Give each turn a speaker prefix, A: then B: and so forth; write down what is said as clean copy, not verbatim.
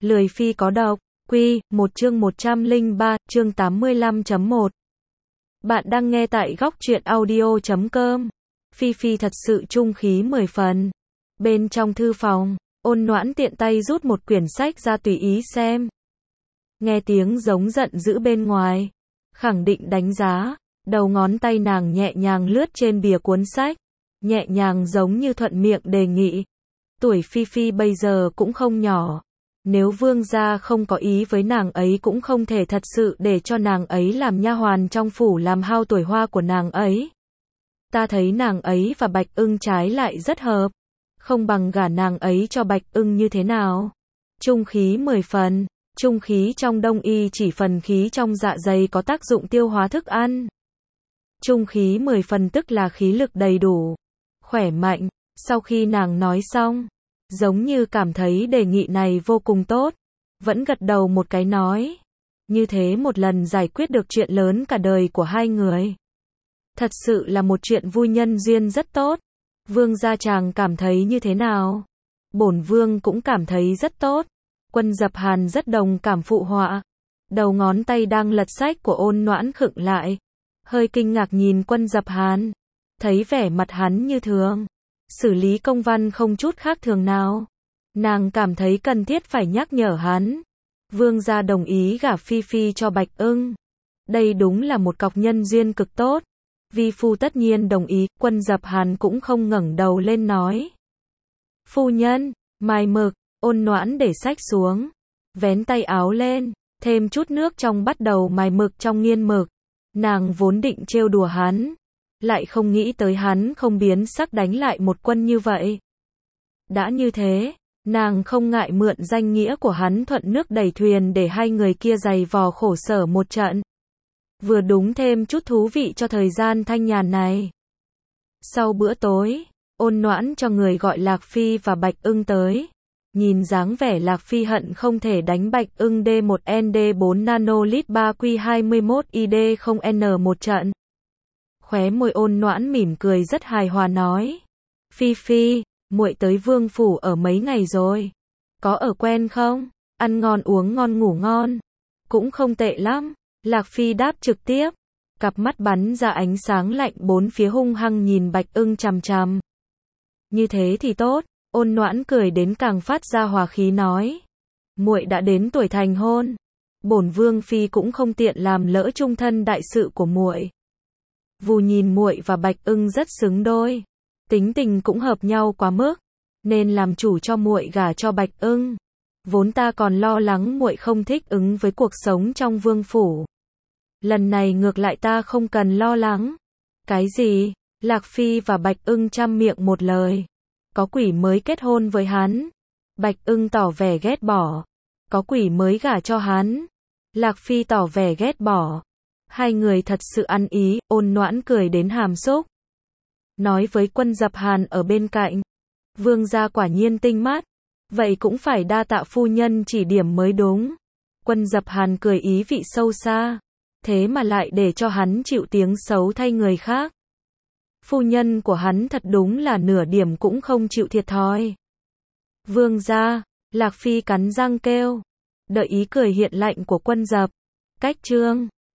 A: Lười phi có độc, Quy, 1 chương 103, chương 85.1. Bạn đang nghe tại góc truyện audio.com. Phi Phi thật sự trung khí 10 phần. Bên trong thư phòng, Ôn Noãn tiện tay rút một quyển sách ra tùy ý xem. Nghe tiếng giống giận dữ bên ngoài, khẳng định đánh giá, đầu ngón tay nàng nhẹ nhàng lướt trên bìa cuốn sách, nhẹ nhàng giống như thuận miệng đề nghị. Tuổi Phi Phi bây giờ cũng không nhỏ. Nếu vương gia không có ý với nàng ấy cũng không thể thật sự để cho nàng ấy làm nha hoàn trong phủ làm hao tuổi hoa của nàng ấy. Ta thấy nàng ấy và Bạch Ưng trái lại rất hợp. Không bằng gả nàng ấy cho Bạch Ưng như thế nào? Trung khí 10 phần. Trung khí trong đông y chỉ phần khí trong dạ dày có tác dụng tiêu hóa thức ăn. Trung khí 10 phần tức là khí lực đầy đủ, khỏe mạnh. Sau khi nàng nói xong, giống như cảm thấy đề nghị này vô cùng tốt, vẫn gật đầu một cái nói. Như thế một lần giải quyết được chuyện lớn cả đời của hai người. Thật sự là một chuyện vui nhân duyên rất tốt. Vương gia chàng cảm thấy như thế nào? Bổn vương cũng cảm thấy rất tốt. Quân Dập Hàn rất đồng cảm phụ họa. Đầu ngón tay đang lật sách của Ôn Noãn khựng lại, hơi kinh ngạc nhìn Quân Dập Hàn, thấy vẻ mặt hắn như thường, xử lý công văn không chút khác thường nào. Nàng cảm thấy cần thiết phải nhắc nhở hắn. Vương gia đồng ý gả Phi Phi cho Bạch Ưng. Đây đúng là một cọc nhân duyên cực tốt. Vi phu tất nhiên đồng ý. Quân Dập Hàn cũng không ngẩng đầu lên nói. Phu nhân, mài mực. Ôn Noãn để sách xuống, vén tay áo lên, thêm chút nước trong bắt đầu mài mực trong nghiên mực. Nàng vốn định trêu đùa hắn, lại không nghĩ tới hắn không biến sắc đánh lại một quân như vậy. Đã như thế, nàng không ngại mượn danh nghĩa của hắn thuận nước đẩy thuyền để hai người kia giày vò khổ sở một trận. Vừa đúng thêm chút thú vị cho thời gian thanh nhàn này. Sau bữa tối, Ôn Noãn cho người gọi Lạc Phi và Bạch Ưng tới. Nhìn dáng vẻ Lạc Phi hận không thể đánh Bạch Ưng D1ND4 nanolit 3Q21ID0N một trận. Khóe môi Ôn Noãn mỉm cười rất hài hòa nói. Phi Phi, muội tới vương phủ ở mấy ngày rồi. Có ở quen không? Ăn ngon uống ngon ngủ ngon. Cũng không tệ lắm. Lạc Phi đáp trực tiếp. Cặp mắt bắn ra ánh sáng lạnh bốn phía hung hăng nhìn Bạch Ưng chằm chằm. Như thế thì tốt. Ôn Noãn cười đến càng phát ra hòa khí nói. Muội đã đến tuổi thành hôn. Bổn vương phi cũng không tiện làm lỡ chung thân đại sự của muội. Vù nhìn muội và Bạch Ưng rất xứng đôi. Tính tình cũng hợp nhau quá mức. Nên làm chủ cho muội gả cho Bạch Ưng. Vốn ta còn lo lắng muội không thích ứng với cuộc sống trong vương phủ. Lần này ngược lại ta không cần lo lắng. Cái gì? Lạc Phi và Bạch Ưng trăm miệng một lời. Có quỷ mới kết hôn với hắn. Bạch Ưng tỏ vẻ ghét bỏ. Có quỷ mới gả cho hắn. Lạc Phi tỏ vẻ ghét bỏ. Hai người thật sự ăn ý. Ôn Noãn cười đến hàm xúc. Nói với Quân Dập Hàn ở bên cạnh. Vương gia quả nhiên tinh mắt. Vậy cũng phải đa tạ phu nhân chỉ điểm mới đúng. Quân Dập Hàn cười ý vị sâu xa. Thế mà lại để cho hắn chịu tiếng xấu thay người khác. Phu nhân của hắn thật đúng là nửa điểm cũng không chịu thiệt thòi. Vương gia, Lạc Phi cắn răng kêu. Đợi ý cười hiện lạnh của Quân Dập. Cách chương